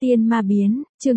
Tiên ma biến, chương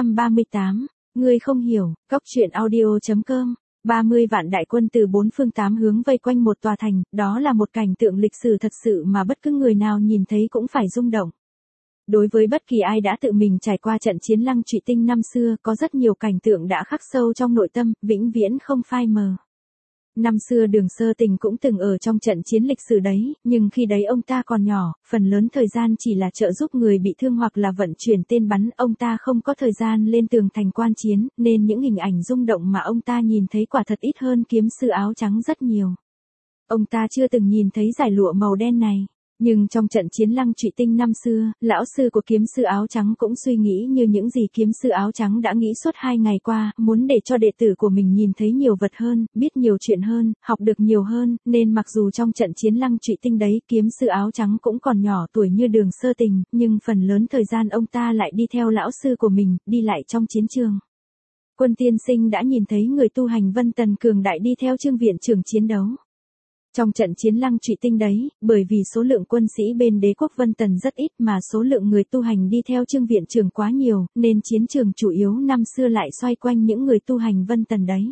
638, ngươi không hiểu, Cốc truyện audio.com. 30 vạn đại quân từ bốn phương tám hướng vây quanh một tòa thành, đó là một cảnh tượng lịch sử thật sự mà bất cứ người nào nhìn thấy cũng phải rung động. Đối với bất kỳ ai đã tự mình trải qua trận chiến Lăng Trụy Tinh năm xưa, có rất nhiều cảnh tượng đã khắc sâu trong nội tâm, vĩnh viễn không phai mờ. Năm xưa Đường Sơ Tình cũng từng ở trong trận chiến lịch sử đấy, nhưng khi đấy ông ta còn nhỏ, phần lớn thời gian chỉ là trợ giúp người bị thương hoặc là vận chuyển tên bắn, ông ta không có thời gian lên tường thành quan chiến, nên những hình ảnh rung động mà ông ta nhìn thấy quả thật ít hơn kiếm sư áo trắng rất nhiều. Ông ta chưa từng nhìn thấy dải lụa màu đen này. Nhưng trong trận chiến Lăng Trụy Tinh năm xưa, lão sư của kiếm sư áo trắng cũng suy nghĩ như những gì kiếm sư áo trắng đã nghĩ suốt 2 ngày qua, muốn để cho đệ tử của mình nhìn thấy nhiều vật hơn, biết nhiều chuyện hơn, học được nhiều hơn, nên mặc dù trong trận chiến Lăng Trụy Tinh đấy kiếm sư áo trắng cũng còn nhỏ tuổi như Đường Sơ Tình, nhưng phần lớn thời gian ông ta lại đi theo lão sư của mình, đi lại trong chiến trường. Quân tiên sinh đã nhìn thấy người tu hành Vân Tần cường đại đi theo Trương viện trưởng chiến đấu. Trong trận chiến Lăng Trụy Tinh đấy, bởi vì số lượng quân sĩ bên đế quốc Vân Tần rất ít mà số lượng người tu hành đi theo Trương viện trưởng quá nhiều, nên chiến trường chủ yếu năm xưa lại xoay quanh những người tu hành Vân Tần đấy.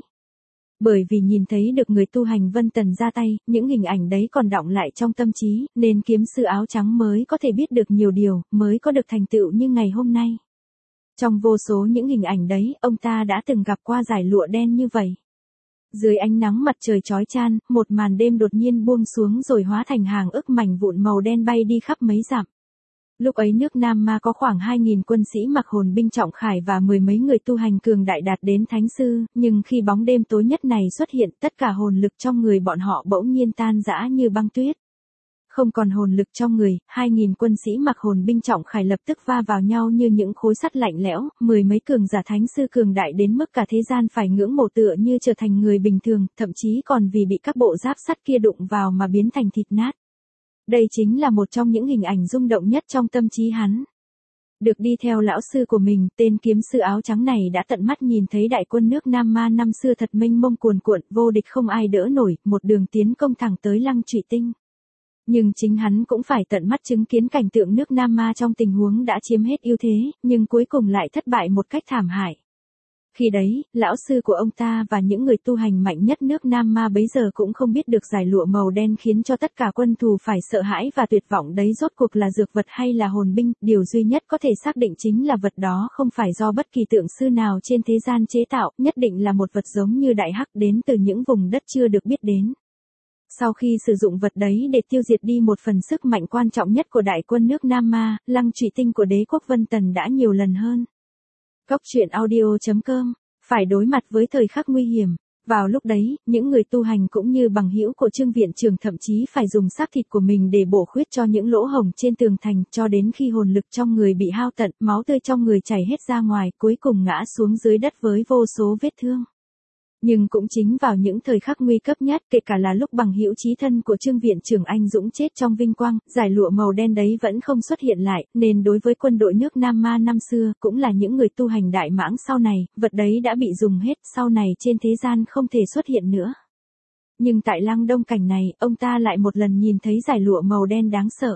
Bởi vì nhìn thấy được người tu hành Vân Tần ra tay, những hình ảnh đấy còn đọng lại trong tâm trí, nên kiếm sư áo trắng mới có thể biết được nhiều điều, mới có được thành tựu như ngày hôm nay. Trong vô số những hình ảnh đấy, ông ta đã từng gặp qua dải lụa đen như vậy. Dưới ánh nắng mặt trời chói chang, một màn đêm đột nhiên buông xuống rồi hóa thành hàng ức mảnh vụn màu đen bay đi khắp mấy dặm. Lúc ấy nước Nam Ma có khoảng 2.000 quân sĩ mặc hồn binh trọng khải và mười mấy người tu hành cường đại đạt đến thánh sư, nhưng khi bóng đêm tối nhất này xuất hiện, tất cả hồn lực trong người bọn họ bỗng nhiên tan rã như băng tuyết. Không còn hồn lực trong người, 2.000 quân sĩ mặc hồn binh trọng khải lập tức va vào nhau như những khối sắt lạnh lẽo, mười mấy cường giả thánh sư cường đại đến mức cả thế gian phải ngưỡng mộ tựa như trở thành người bình thường, thậm chí còn vì bị các bộ giáp sắt kia đụng vào mà biến thành thịt nát. Đây chính là một trong những hình ảnh rung động nhất trong tâm trí hắn. Được đi theo lão sư của mình, tên kiếm sư áo trắng này đã tận mắt nhìn thấy đại quân nước Nam Ma năm xưa thật mênh mông cuồn cuộn, vô địch không ai đỡ nổi, một đường tiến công thẳng tới Lăng Trụy Tinh. Nhưng chính hắn cũng phải tận mắt chứng kiến cảnh tượng nước Nam Ma trong tình huống đã chiếm hết ưu thế, nhưng cuối cùng lại thất bại một cách thảm hại. Khi đấy, lão sư của ông ta và những người tu hành mạnh nhất nước Nam Ma bấy giờ cũng không biết được dải lụa màu đen khiến cho tất cả quân thù phải sợ hãi và tuyệt vọng đấy rốt cuộc là dược vật hay là hồn binh, điều duy nhất có thể xác định chính là vật đó không phải do bất kỳ tượng sư nào trên thế gian chế tạo, nhất định là một vật giống như đại hắc đến từ những vùng đất chưa được biết đến. Sau khi sử dụng vật đấy để tiêu diệt đi một phần sức mạnh quan trọng nhất của đại quân nước Nam Ma, Lăng Trụy Tinh của đế quốc Vân Tần đã nhiều lần hơn. Cốc truyện audio.com, phải đối mặt với thời khắc nguy hiểm. Vào lúc đấy, những người tu hành cũng như bằng hữu của Trương viện trưởng thậm chí phải dùng xác thịt của mình để bổ khuyết cho những lỗ hổng trên tường thành, cho đến khi hồn lực trong người bị hao tận, máu tươi trong người chảy hết ra ngoài, cuối cùng ngã xuống dưới đất với vô số vết thương. Nhưng cũng chính vào những thời khắc nguy cấp nhất, kể cả là lúc bằng hữu chí thân của Trương viện trưởng anh dũng chết trong vinh quang, dải lụa màu đen đấy vẫn không xuất hiện lại, nên đối với quân đội nước Nam Ma năm xưa, cũng là những người tu hành đại mãng sau này, vật đấy đã bị dùng hết, sau này trên thế gian không thể xuất hiện nữa. Nhưng tại Lăng Đông Cảnh này, ông ta lại một lần nhìn thấy dải lụa màu đen đáng sợ.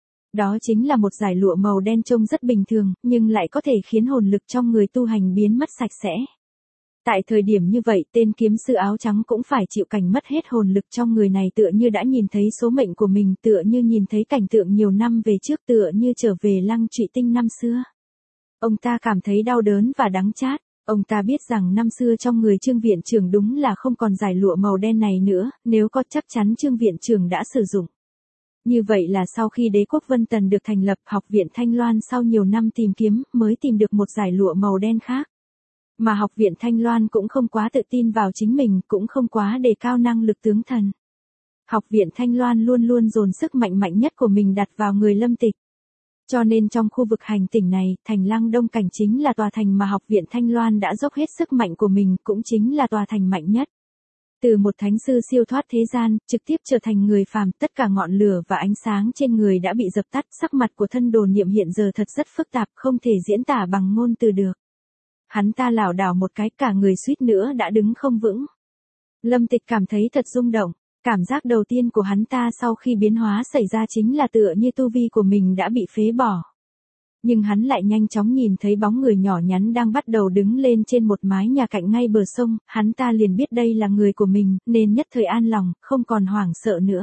Đó chính là một dải lụa màu đen trông rất bình thường, nhưng lại có thể khiến hồn lực trong người tu hành biến mất sạch sẽ. Tại thời điểm như vậy, tên kiếm sư áo trắng cũng phải chịu cảnh mất hết hồn lực trong người này, tựa như đã nhìn thấy số mệnh của mình, tựa như nhìn thấy cảnh tượng nhiều năm về trước, tựa như trở về Lăng Trụy Tinh năm xưa. Ông ta cảm thấy đau đớn và đắng chát. Ông ta biết rằng năm xưa trong người Trương viện trưởng đúng là không còn dải lụa màu đen này nữa, nếu có chắc chắn Trương viện trưởng đã sử dụng. Như vậy là sau khi đế quốc Vân Tần được thành lập, học viện Thanh Loan sau nhiều năm tìm kiếm mới tìm được một dải lụa màu đen khác. Mà học viện Thanh Loan cũng không quá tự tin vào chính mình, cũng không quá đề cao năng lực tướng thần. Học viện Thanh Loan luôn luôn dồn sức mạnh nhất của mình đặt vào người Lâm Tịch. Cho nên trong khu vực hành tỉnh này, thành Lăng Đông Cảnh chính là tòa thành mà học viện Thanh Loan đã dốc hết sức mạnh của mình, cũng chính là tòa thành mạnh nhất. Từ một thánh sư siêu thoát thế gian, trực tiếp trở thành người phàm, tất cả ngọn lửa và ánh sáng trên người đã bị dập tắt, sắc mặt của thân Đồn Niệm hiện giờ thật rất phức tạp, không thể diễn tả bằng ngôn từ được. Hắn ta lảo đảo một cái, cả người suýt nữa đã đứng không vững. Lâm Tịch cảm thấy thật rung động, cảm giác đầu tiên của hắn ta sau khi biến hóa xảy ra chính là tựa như tu vi của mình đã bị phế bỏ. Nhưng hắn lại nhanh chóng nhìn thấy bóng người nhỏ nhắn đang bắt đầu đứng lên trên một mái nhà cạnh ngay bờ sông, hắn ta liền biết đây là người của mình, nên nhất thời an lòng, không còn hoảng sợ nữa.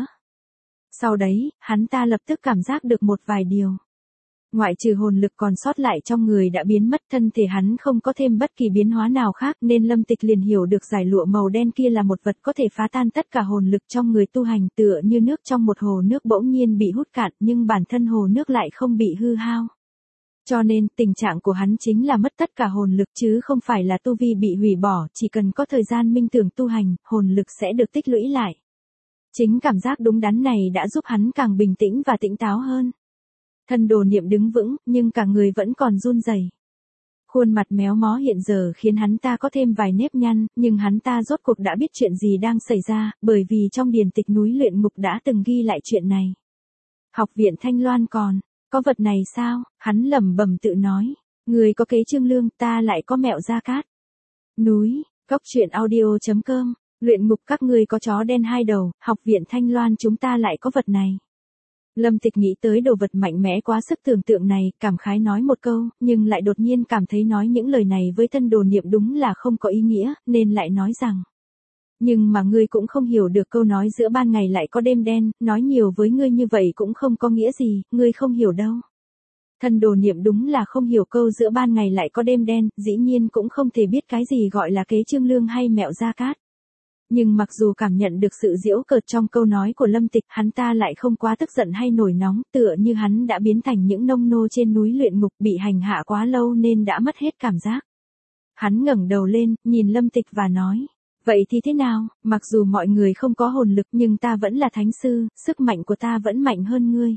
Sau đấy, hắn ta lập tức cảm giác được một vài điều. Ngoại trừ hồn lực còn sót lại trong người đã biến mất, thân thể hắn không có thêm bất kỳ biến hóa nào khác, nên Lâm Tịch liền hiểu được dải lụa màu đen kia là một vật có thể phá tan tất cả hồn lực trong người tu hành, tựa như nước trong một hồ nước bỗng nhiên bị hút cạn, nhưng bản thân hồ nước lại không bị hư hao. Cho nên, tình trạng của hắn chính là mất tất cả hồn lực chứ không phải là tu vi bị hủy bỏ, chỉ cần có thời gian minh tưởng tu hành, hồn lực sẽ được tích lũy lại. Chính cảm giác đúng đắn này đã giúp hắn càng bình tĩnh và tỉnh táo hơn. Thân đồ niệm đứng vững, nhưng cả người vẫn còn run rẩy. Khuôn mặt méo mó hiện giờ khiến hắn ta có thêm vài nếp nhăn, nhưng hắn ta rốt cuộc đã biết chuyện gì đang xảy ra, bởi vì trong điển tịch núi luyện ngục đã từng ghi lại chuyện này. Học viện Thanh Loan còn, có vật này sao? Hắn lẩm bẩm tự nói. Người có kế Trương Lương, ta lại có mẹo Gia Cát. Núi, cốc truyện audio.com, luyện ngục các ngươi có chó đen hai đầu, học viện Thanh Loan chúng ta lại có vật này. Lâm Tịch nghĩ tới đồ vật mạnh mẽ quá sức tưởng tượng này, cảm khái nói một câu, nhưng lại đột nhiên cảm thấy nói những lời này với thân đồ niệm đúng là không có ý nghĩa, nên lại nói rằng. Nhưng mà ngươi cũng không hiểu được câu nói giữa ban ngày lại có đêm đen, nói nhiều với ngươi như vậy cũng không có nghĩa gì, ngươi không hiểu đâu. Thân đồ niệm đúng là không hiểu câu giữa ban ngày lại có đêm đen, dĩ nhiên cũng không thể biết cái gì gọi là kế Trương Lương hay mẹo Gia Cát. Nhưng mặc dù cảm nhận được sự giễu cợt trong câu nói của Lâm Tịch, hắn ta lại không quá tức giận hay nổi nóng, tựa như hắn đã biến thành những nông nô trên núi luyện ngục bị hành hạ quá lâu nên đã mất hết cảm giác. Hắn ngẩng đầu lên, nhìn Lâm Tịch và nói, vậy thì thế nào, mặc dù mọi người không có hồn lực nhưng ta vẫn là thánh sư, sức mạnh của ta vẫn mạnh hơn ngươi.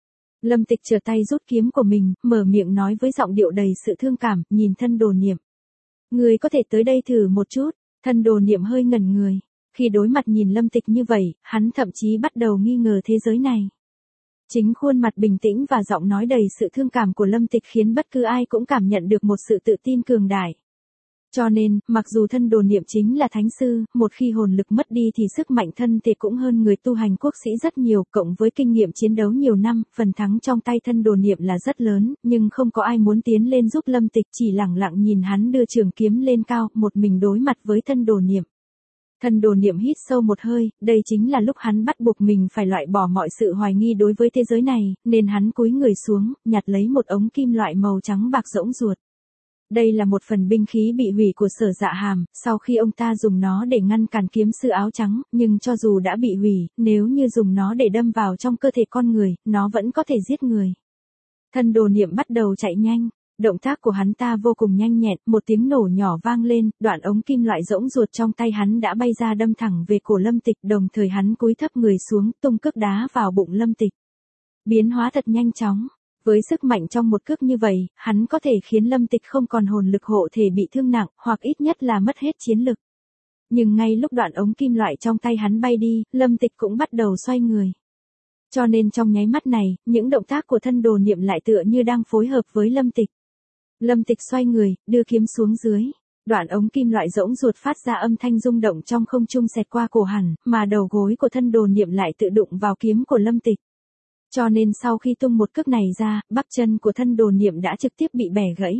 Lâm Tịch trở tay rút kiếm của mình, mở miệng nói với giọng điệu đầy sự thương cảm, nhìn thân đồ niệm. Ngươi có thể tới đây thử một chút. Thân đồ niệm hơi ngẩn người. Khi đối mặt nhìn Lâm Tịch như vậy, hắn thậm chí bắt đầu nghi ngờ thế giới này. Chính khuôn mặt bình tĩnh và giọng nói đầy sự thương cảm của Lâm Tịch khiến bất cứ ai cũng cảm nhận được một sự tự tin cường đại. Cho nên, mặc dù thân đồ niệm chính là thánh sư, một khi hồn lực mất đi thì sức mạnh thân thể cũng hơn người tu hành quốc sĩ rất nhiều, cộng với kinh nghiệm chiến đấu nhiều năm, phần thắng trong tay thân đồ niệm là rất lớn, nhưng không có ai muốn tiến lên giúp Lâm Tịch, chỉ lẳng lặng nhìn hắn đưa trường kiếm lên cao, một mình đối mặt với thân đồ niệm. Thân đồ niệm hít sâu một hơi, đây chính là lúc hắn bắt buộc mình phải loại bỏ mọi sự hoài nghi đối với thế giới này, nên hắn cúi người xuống, nhặt lấy một ống kim loại màu trắng bạc rỗng ruột. Đây là một phần binh khí bị hủy của Sở Dạ Hàm, sau khi ông ta dùng nó để ngăn cản kiếm sư áo trắng, nhưng cho dù đã bị hủy, nếu như dùng nó để đâm vào trong cơ thể con người, nó vẫn có thể giết người. Thân đồ niệm bắt đầu chạy nhanh, động tác của hắn ta vô cùng nhanh nhẹn, một tiếng nổ nhỏ vang lên, đoạn ống kim loại rỗng ruột trong tay hắn đã bay ra đâm thẳng về cổ Lâm Tịch, đồng thời hắn cúi thấp người xuống, tung cước đá vào bụng Lâm Tịch. Biến hóa thật nhanh chóng. Với sức mạnh trong một cước như vậy, hắn có thể khiến Lâm Tịch không còn hồn lực hộ thể bị thương nặng, hoặc ít nhất là mất hết chiến lực. Nhưng ngay lúc đoạn ống kim loại trong tay hắn bay đi, Lâm Tịch cũng bắt đầu xoay người. Cho nên trong nháy mắt này, những động tác của thân đồ niệm lại tựa như đang phối hợp với Lâm Tịch. Lâm Tịch xoay người, đưa kiếm xuống dưới. Đoạn ống kim loại rỗng ruột phát ra âm thanh rung động trong không trung xẹt qua cổ hẳn, mà đầu gối của thân đồ niệm lại tự đụng vào kiếm của Lâm Tịch. Cho nên sau khi tung một cước này ra, bắp chân của thân đồ niệm đã trực tiếp bị bẻ gãy.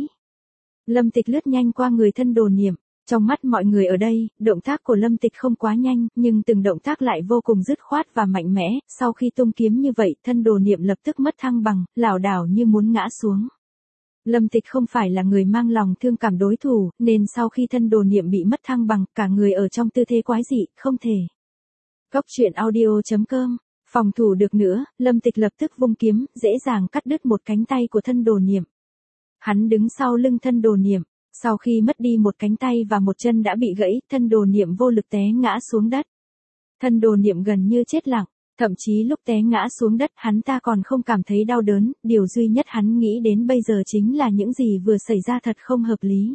Lâm Tịch lướt nhanh qua người thân đồ niệm. Trong mắt mọi người ở đây, động tác của Lâm Tịch không quá nhanh, nhưng từng động tác lại vô cùng dứt khoát và mạnh mẽ. Sau khi tung kiếm như vậy, thân đồ niệm lập tức mất thăng bằng, lảo đảo như muốn ngã xuống. Lâm Tịch không phải là người mang lòng thương cảm đối thủ, nên sau khi thân đồ niệm bị mất thăng bằng, cả người ở trong tư thế quái dị, không thể. Cốc truyện audio.com. Phòng thủ được nữa, Lâm Tịch lập tức vung kiếm, dễ dàng cắt đứt một cánh tay của thân đồ niệm. Hắn đứng sau lưng thân đồ niệm, sau khi mất đi một cánh tay và một chân đã bị gãy, thân đồ niệm vô lực té ngã xuống đất. Thân đồ niệm gần như chết lặng, thậm chí lúc té ngã xuống đất hắn ta còn không cảm thấy đau đớn, điều duy nhất hắn nghĩ đến bây giờ chính là những gì vừa xảy ra thật không hợp lý.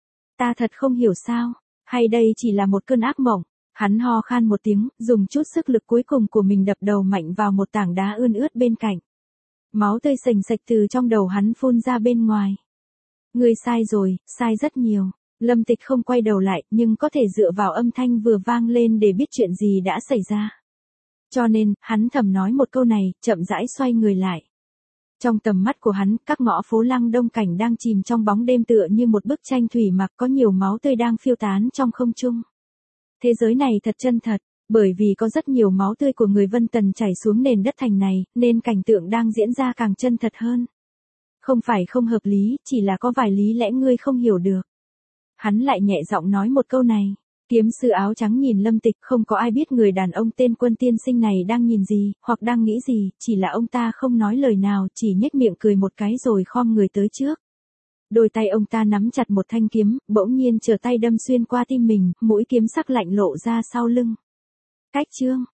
Ta thật không hiểu sao, hay đây chỉ là một cơn ác mộng. Hắn ho khan một tiếng, dùng chút sức lực cuối cùng của mình đập đầu mạnh vào một tảng đá ươn ướt bên cạnh. Máu tươi sềnh sạch từ trong đầu hắn phun ra bên ngoài. Ngươi sai rồi, sai rất nhiều. Lâm Tịch không quay đầu lại, nhưng có thể dựa vào âm thanh vừa vang lên để biết chuyện gì đã xảy ra. Cho nên, hắn thầm nói một câu này, chậm rãi xoay người lại. Trong tầm mắt của hắn, các ngõ phố Lăng Đông cảnh đang chìm trong bóng đêm tựa như một bức tranh thủy mặc, có nhiều máu tươi đang phiêu tán trong không trung. Thế giới này thật chân thật, bởi vì có rất nhiều máu tươi của người Vân Tần chảy xuống nền đất thành này, nên cảnh tượng đang diễn ra càng chân thật hơn. Không phải không hợp lý, chỉ là có vài lý lẽ ngươi không hiểu được. Hắn lại nhẹ giọng nói một câu này. Kiếm sư áo trắng nhìn Lâm Tịch, không có ai biết người đàn ông tên Quân tiên sinh này đang nhìn gì, hoặc đang nghĩ gì, chỉ là ông ta không nói lời nào, chỉ nhếch miệng cười một cái rồi khom người tới trước. Đôi tay ông ta nắm chặt một thanh kiếm, bỗng nhiên trở tay đâm xuyên qua tim mình, mũi kiếm sắc lạnh lộ ra sau lưng. Cách chương